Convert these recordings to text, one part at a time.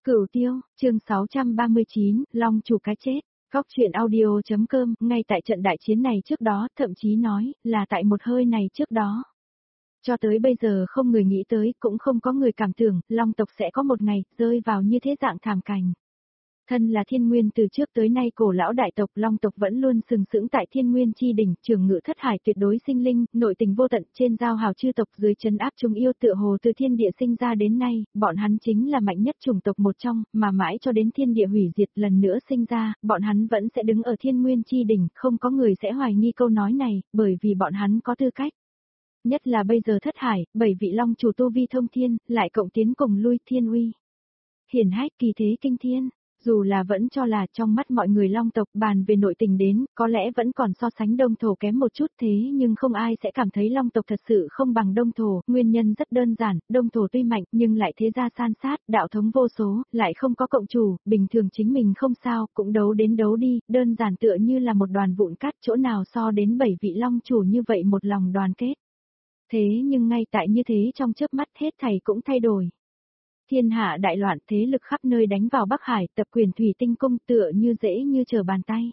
Cửu Tiêu, chương 639, Long chủ cái chết. Góc truyện audio.com, ngay tại trận đại chiến này trước đó, thậm chí nói, là tại một hơi này trước đó. Cho tới bây giờ không người nghĩ tới, cũng không có người cảm tưởng, Long tộc sẽ có một ngày, rơi vào như thế dạng thảm cảnh. Thân là thiên nguyên từ trước tới nay cổ lão đại tộc Long tộc vẫn luôn sừng sững tại thiên nguyên chi đỉnh, trường ngự thất hải tuyệt đối sinh linh, nội tình vô tận trên giao hào chư tộc dưới trấn áp chúng yêu tựa hồ từ thiên địa sinh ra đến nay, bọn hắn chính là mạnh nhất chủng tộc một trong, mà mãi cho đến thiên địa hủy diệt lần nữa sinh ra, bọn hắn vẫn sẽ đứng ở thiên nguyên chi đỉnh, không có người sẽ hoài nghi câu nói này, bởi vì bọn hắn có tư cách. Nhất là bây giờ thất hải, 7 vị Long chủ tu vi thông thiên, lại cộng tiến cùng lui thiên uy. Hiển hách kỳ thế kinh thiên. Dù là vẫn cho là trong mắt mọi người Long tộc bàn về nội tình đến, có lẽ vẫn còn so sánh Đông Thổ kém một chút thế nhưng không ai sẽ cảm thấy Long tộc thật sự không bằng Đông Thổ, nguyên nhân rất đơn giản, Đông Thổ tuy mạnh nhưng lại thế gia san sát, đạo thống vô số, lại không có cộng chủ, bình thường chính mình không sao, cũng đấu đến đấu đi, đơn giản tựa như là một đoàn vụn cát chỗ nào so đến 7 vị Long chủ như vậy một lòng đoàn kết. Thế nhưng ngay tại như thế trong chớp mắt hết thảy cũng thay đổi. Thiên hạ đại loạn thế lực khắp nơi đánh vào Bắc Hải, tập quyền thủy tinh cung tựa như dễ như trở bàn tay.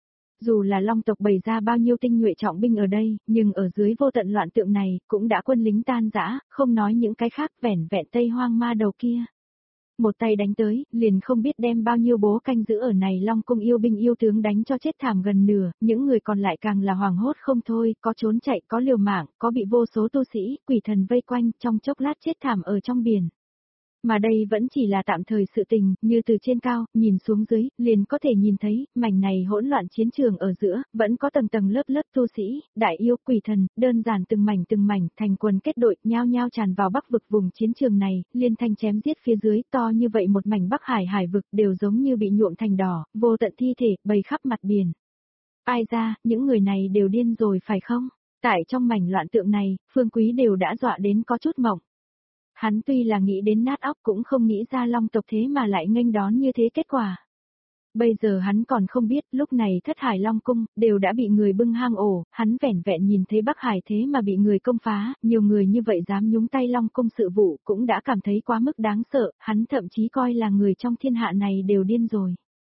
Dù là Long tộc bày ra bao nhiêu tinh nhuệ trọng binh ở đây, nhưng ở dưới vô tận loạn tượng này, cũng đã quân lính tan rã, không nói những cái khác vẻn vẹn Tây Hoang Ma đầu kia. Một tay đánh tới, liền không biết đem bao nhiêu bố canh giữ ở này Long cung yêu binh yêu tướng đánh cho chết thảm gần nửa, những người còn lại càng là hoảng hốt không thôi, có trốn chạy, có liều mạng, có bị vô số tu sĩ, quỷ thần vây quanh, trong chốc lát chết thảm ở trong biển. Mà đây vẫn chỉ là tạm thời sự tình, như từ trên cao, nhìn xuống dưới, liền có thể nhìn thấy, mảnh này hỗn loạn chiến trường ở giữa, vẫn có tầng tầng lớp lớp tu sĩ, đại yêu, quỷ thần, đơn giản từng mảnh, thành quần kết đội, nhao nhao tràn vào bắc vực vùng chiến trường này, liên thanh chém giết phía dưới, to như vậy một mảnh bắc hải hải vực đều giống như bị nhuộm thành đỏ, vô tận thi thể, bầy khắp mặt biển. Ai ra, những người này đều điên rồi phải không? Tại trong mảnh loạn tượng này, Phương Quý đều đã dọa đến có chút mộng. Hắn tuy là nghĩ đến nát óc cũng không nghĩ ra Long tộc thế mà lại nghênh đón như thế kết quả. Bây giờ hắn còn không biết, lúc này thất hải Long cung, đều đã bị người bưng hang ổ, hắn vẻn vẹn nhìn thấy Bắc Hải thế mà bị người công phá, nhiều người như vậy dám nhúng tay Long cung sự vụ cũng đã cảm thấy quá mức đáng sợ, hắn thậm chí coi là người trong thiên hạ này đều điên rồi.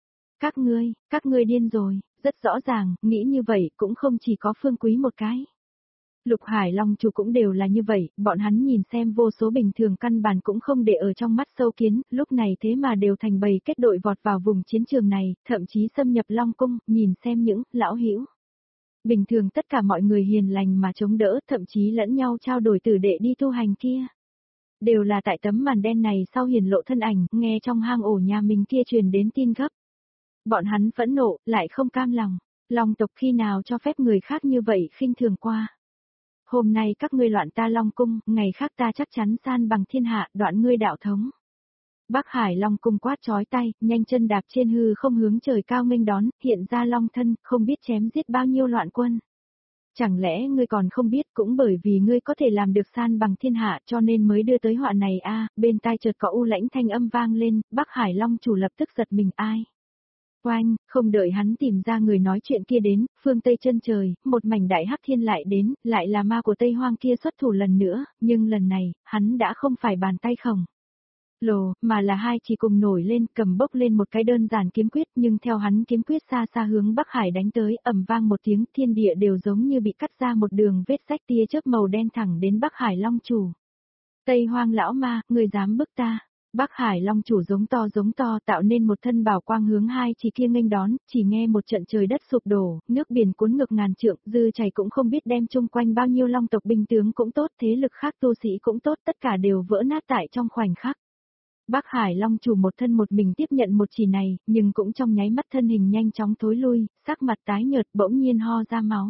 Các ngươi điên rồi, rất rõ ràng, nghĩ như vậy cũng không chỉ có Phương Quý một cái. Lục Hải Long chủ cũng đều là như vậy, bọn hắn nhìn xem vô số bình thường căn bản cũng không để ở trong mắt sâu kiến, lúc này thế mà đều thành bầy kết đội vọt vào vùng chiến trường này, thậm chí xâm nhập Long cung, nhìn xem những lão hữu. Bình thường tất cả mọi người hiền lành mà chống đỡ, thậm chí lẫn nhau trao đổi tử đệ đi tu hành kia. Đều là tại tấm màn đen này sau hiển lộ thân ảnh, nghe trong hang ổ nhà mình kia truyền đến tin gấp. Bọn hắn phẫn nộ, lại không cam lòng, Long tộc khi nào cho phép người khác như vậy khinh thường qua. Hôm nay các ngươi loạn ta Long cung, ngày khác ta chắc chắn san bằng thiên hạ, đoạn ngươi đạo thống. Bắc Hải Long cung quát chói tay, nhanh chân đạp trên hư không hướng trời cao nghênh đón, hiện ra Long thân, không biết chém giết bao nhiêu loạn quân. Chẳng lẽ ngươi còn không biết cũng bởi vì ngươi có thể làm được san bằng thiên hạ cho nên mới đưa tới họa này a bên tai chợt có u lãnh thanh âm vang lên, Bắc Hải Long chủ lập tức giật mình ai. Oanh, không đợi hắn tìm ra người nói chuyện kia đến, phương Tây chân trời, một mảnh đại hắc thiên lại đến, lại là ma của Tây Hoang kia xuất thủ lần nữa, nhưng lần này, hắn đã không phải bàn tay khổng lồ, mà là hai chỉ cùng nổi lên, cầm bốc lên một cái đơn giản kiếm quyết, nhưng theo hắn kiếm quyết xa xa hướng Bắc Hải đánh tới, ầm vang một tiếng, thiên địa đều giống như bị cắt ra một đường vết rách tia chớp màu đen thẳng đến Bắc Hải Long chủ. Tây Hoang lão ma, người dám bức ta. Bắc Hải Long chủ giống to tạo nên một thân bảo quang hướng hai chỉ kia nghênh đón, chỉ nghe một trận trời đất sụp đổ, nước biển cuốn ngược ngàn trượng, dư chảy cũng không biết đem chung quanh bao nhiêu Long tộc binh tướng cũng tốt, thế lực khác tu sĩ cũng tốt, tất cả đều vỡ nát tại trong khoảnh khắc. Bắc Hải Long chủ một thân một mình tiếp nhận một chỉ này, nhưng cũng trong nháy mắt thân hình nhanh chóng thối lui, sắc mặt tái nhợt bỗng nhiên ho ra máu.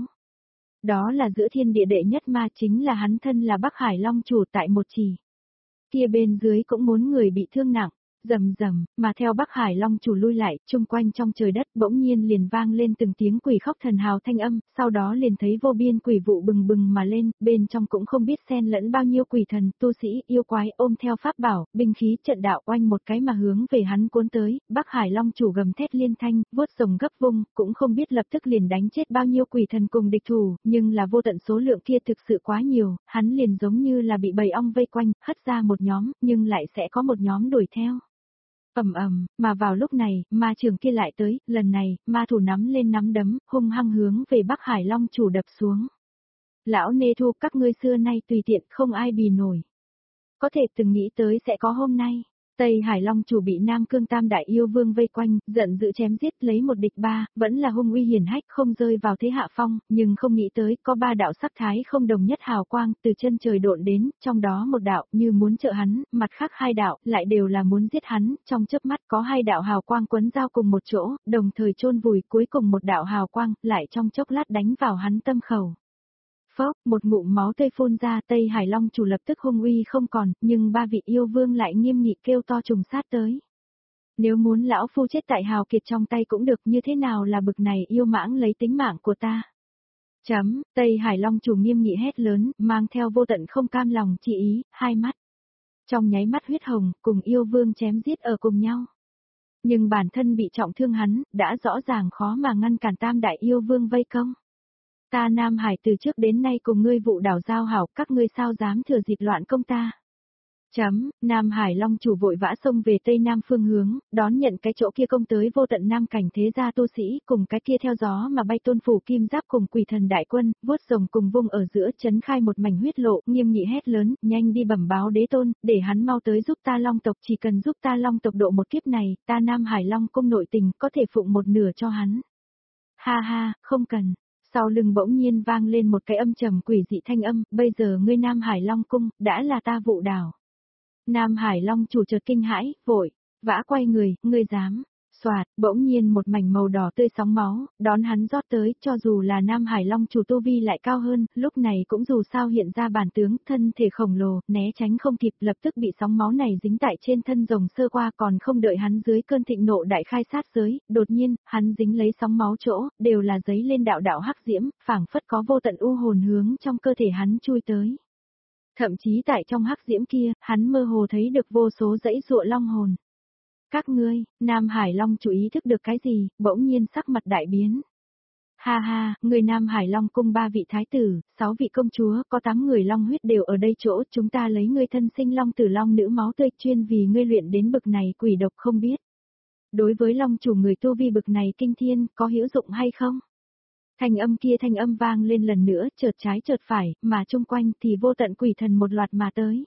Đó là giữa thiên địa đệ nhất ma chính là hắn thân là Bắc Hải Long chủ tại một chỉ. Kia bên dưới cũng muốn người bị thương nặng, rầm rầm, mà theo Bắc Hải Long chủ lui lại, chung quanh trong trời đất bỗng nhiên liền vang lên từng tiếng quỷ khóc thần hào thanh âm, sau đó liền thấy vô biên quỷ vụ bừng bừng mà lên, bên trong cũng không biết xen lẫn bao nhiêu quỷ thần, tu sĩ, yêu quái ôm theo pháp bảo, binh khí trận đạo oanh một cái mà hướng về hắn cuốn tới, Bắc Hải Long chủ gầm thét liên thanh, vuốt rồng gấp vung, cũng không biết lập tức liền đánh chết bao nhiêu quỷ thần cùng địch thủ, nhưng là vô tận số lượng kia thực sự quá nhiều, hắn liền giống như là bị bầy ong vây quanh, hất ra một nhóm, nhưng lại sẽ có một nhóm đuổi theo. Mà vào lúc này, ma trường kia lại tới, lần này, ma thủ nắm lên nắm đấm, hung hăng hướng về Bắc Hải Long chủ đập xuống. Lão nê thu các ngươi xưa nay tùy tiện không ai bì nổi. Có thể từng nghĩ tới sẽ có hôm nay. Tây Hải Long chủ bị Nam Cương Tam Đại Yêu Vương vây quanh, giận dữ chém giết lấy một địch ba, vẫn là hung uy hiển hách không rơi vào thế hạ phong, nhưng không nghĩ tới có ba đạo sắc thái không đồng nhất hào quang từ chân trời độn đến, trong đó một đạo như muốn trợ hắn, mặt khác hai đạo lại đều là muốn giết hắn, trong chớp mắt có hai đạo hào quang quấn giao cùng một chỗ, đồng thời chôn vùi, cuối cùng một đạo hào quang lại trong chốc lát đánh vào hắn tâm khẩu. Phốc, một ngụm máu tươi phun ra, Tây Hải Long chủ lập tức hung uy không còn, nhưng ba vị yêu vương lại nghiêm nghị kêu to trùng sát tới. Nếu muốn lão phu chết tại hào kiệt trong tay cũng được, như thế nào là bực này yêu mãng lấy tính mạng của ta. Tây Hải Long chủ nghiêm nghị hét lớn, mang theo vô tận không cam lòng chỉ ý, hai mắt. Trong nháy mắt huyết hồng, cùng yêu vương chém giết ở cùng nhau. Nhưng bản thân bị trọng thương hắn, đã rõ ràng khó mà ngăn cản tam đại yêu vương vây công. Ta Nam Hải từ trước đến nay cùng ngươi vụ đảo giao hảo, các ngươi sao dám thừa dịp loạn công ta. Nam Hải Long chủ vội vã xông về tây nam phương hướng, đón nhận cái chỗ kia công tới vô tận nam cảnh thế gia tu sĩ, cùng cái kia theo gió mà bay tôn phủ kim giáp cùng quỷ thần đại quân, vuốt rồng cùng vung ở giữa chấn khai một mảnh huyết lộ, nghiêm nghị hét lớn, nhanh đi bẩm báo đế tôn, để hắn mau tới giúp ta Long tộc, chỉ cần giúp ta Long tộc độ một kiếp này, ta Nam Hải Long cung nội tình có thể phụng một nửa cho hắn. Ha ha, không cần. Sau lưng bỗng nhiên vang lên một cái âm trầm quỷ dị thanh âm, bây giờ ngươi Nam Hải Long cung, đã là ta vụ đảo. Nam Hải Long chủ chợt kinh hãi, vội, vã quay người, ngươi dám. Soạt, bỗng nhiên một mảnh màu đỏ tươi sóng máu, đón hắn rót tới, cho dù là Nam Hải Long chủ tu vi lại cao hơn, lúc này cũng dù sao hiện ra bản tướng, thân thể khổng lồ, né tránh không kịp, lập tức bị sóng máu này dính tại trên thân rồng sơ qua, còn không đợi hắn dưới cơn thịnh nộ đại khai sát giới, đột nhiên, hắn dính lấy sóng máu chỗ, đều là giấy lên đạo đạo hắc diễm, phảng phất có vô tận u hồn hướng trong cơ thể hắn chui tới. Thậm chí tại trong hắc diễm kia, hắn mơ hồ thấy được vô số dãy ruộ long hồn. Các ngươi, Nam Hải Long chủ ý thức được cái gì, bỗng nhiên sắc mặt đại biến. Ha ha, người Nam Hải Long cung 3 vị thái tử, 6 vị công chúa, có 8 người long huyết đều ở đây chỗ, chúng ta lấy ngươi thân sinh long tử long nữ máu tươi chuyên vì ngươi luyện đến bực này quỷ độc không biết. Đối với long chủ người tu vi bực này kinh thiên, có hữu dụng hay không? Thanh âm vang lên lần nữa, chợt trái chợt phải, mà chung quanh thì vô tận quỷ thần một loạt mà tới.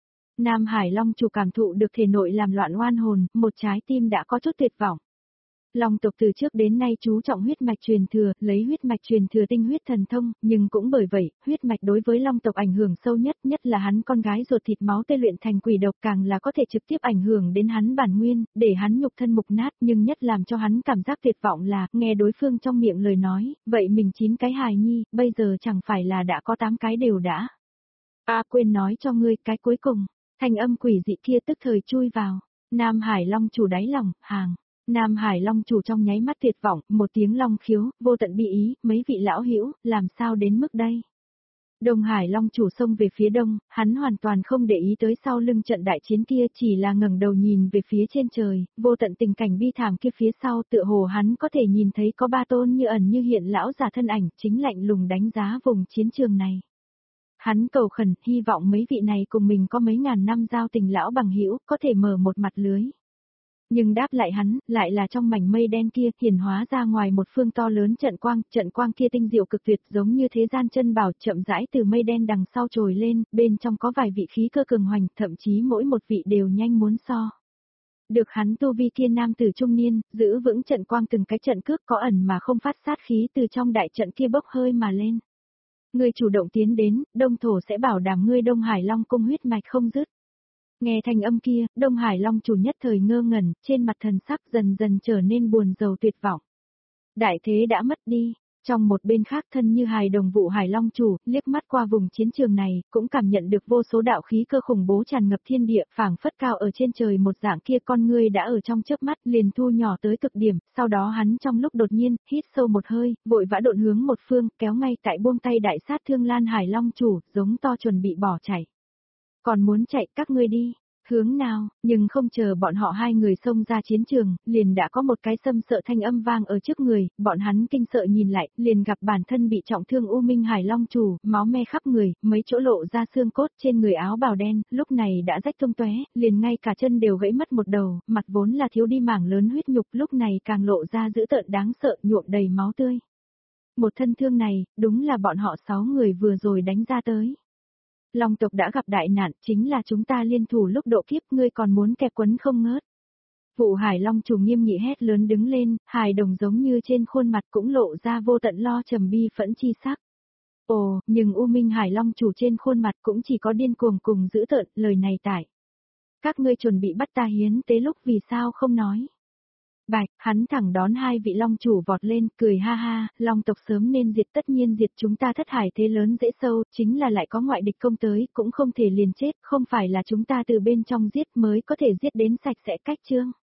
Nam Hải Long chủ cảm thụ được thể nội làm loạn oan hồn, một trái tim đã có chút tuyệt vọng. Long tộc từ trước đến nay chú trọng huyết mạch truyền thừa, lấy huyết mạch truyền thừa tinh huyết thần thông, nhưng cũng bởi vậy, huyết mạch đối với Long tộc ảnh hưởng sâu nhất, nhất là hắn con gái ruột thịt máu tê luyện thành quỷ độc càng là có thể trực tiếp ảnh hưởng đến hắn bản nguyên, để hắn nhục thân mục nát, nhưng nhất làm cho hắn cảm giác tuyệt vọng là, nghe đối phương trong miệng lời nói, vậy mình 9 cái hài nhi, bây giờ chẳng phải là đã có 8 cái đều đã. Quên nói cho ngươi, cái cuối cùng, thanh âm quỷ dị kia tức thời chui vào, Nam Hải Long chủ đáy lòng, hàng. Nam Hải Long chủ trong nháy mắt tuyệt vọng, một tiếng long khiếu, vô tận bi ý, mấy vị lão hữu, làm sao đến mức đây? Đông Hải Long chủ xông về phía đông, hắn hoàn toàn không để ý tới sau lưng trận đại chiến kia, chỉ là ngẩng đầu nhìn về phía trên trời, vô tận tình cảnh bi thảm kia phía sau, tựa hồ hắn có thể nhìn thấy có 3 tôn như ẩn như hiện lão già thân ảnh, chính lạnh lùng đánh giá vùng chiến trường này. Hắn cầu khẩn, hy vọng mấy vị này cùng mình có mấy ngàn năm giao tình lão bằng hữu, có thể mở một mặt lưới. Nhưng đáp lại hắn, lại là trong mảnh mây đen kia, hiển hóa ra ngoài một phương to lớn trận quang kia tinh diệu cực tuyệt giống như thế gian chân bảo chậm rãi từ mây đen đằng sau trồi lên, bên trong có vài vị khí cơ cường hoành, thậm chí mỗi một vị đều nhanh muốn so. Được hắn tu vi kia nam tử trung niên, giữ vững trận quang từng cái trận cước có ẩn mà không phát sát khí từ trong đại trận kia bốc hơi mà lên. Ngươi chủ động tiến đến, Đông Thổ sẽ bảo đảm ngươi Đông Hải Long cung huyết mạch không dứt. Nghe thanh âm kia, Đông Hải Long chủ nhất thời ngơ ngẩn, trên mặt thần sắc dần dần trở nên buồn rầu tuyệt vọng. Đại thế đã mất đi, trong một bên khác thân như hài đồng vụ Hải Long chủ, liếc mắt qua vùng chiến trường này, cũng cảm nhận được vô số đạo khí cơ khủng bố tràn ngập thiên địa, phảng phất cao ở trên trời một dạng kia con ngươi đã ở trong chớp mắt liền thu nhỏ tới cực điểm, sau đó hắn trong lúc đột nhiên, hít sâu một hơi, vội vã độn hướng một phương, kéo ngay tại buông tay đại sát thương Lan Hải Long chủ, giống to chuẩn bị bỏ chạy. Còn muốn chạy các ngươi đi. Hướng nào, nhưng không chờ bọn họ hai người xông ra chiến trường, liền đã có một cái xâm sợ thanh âm vang ở trước người, bọn hắn kinh sợ nhìn lại, liền gặp bản thân bị trọng thương U Minh Hải Long chủ, máu me khắp người, mấy chỗ lộ ra xương cốt trên người áo bào đen, lúc này đã rách tung tóe, liền ngay cả chân đều gãy mất một đầu, mặt vốn là thiếu đi mảng lớn huyết nhục, lúc này càng lộ ra dữ tợn đáng sợ, nhuộm đầy máu tươi. Một thân thương này, đúng là bọn họ 6 người vừa rồi đánh ra tới. Long tộc đã gặp đại nạn, chính là chúng ta liên thủ lúc độ kiếp, ngươi còn muốn kẹp quấn không ngớt. Vụ Hải Long chủ nghiêm nghị hét lớn đứng lên, hài đồng giống như trên khuôn mặt cũng lộ ra vô tận lo trầm bi phẫn chi sắc. Ồ, nhưng U Minh Hải Long chủ trên khuôn mặt cũng chỉ có điên cuồng cùng dữ tợn, lời này tại. Các ngươi chuẩn bị bắt ta hiến tế lúc vì sao không nói. Bạch, hắn thẳng đón hai vị long chủ vọt lên, cười ha ha, long tộc sớm nên diệt, tất nhiên diệt, chúng ta thất hải thế lớn dễ sâu, chính là lại có ngoại địch công tới, cũng không thể liền chết, không phải là chúng ta từ bên trong giết mới có thể giết đến sạch sẽ cách chương.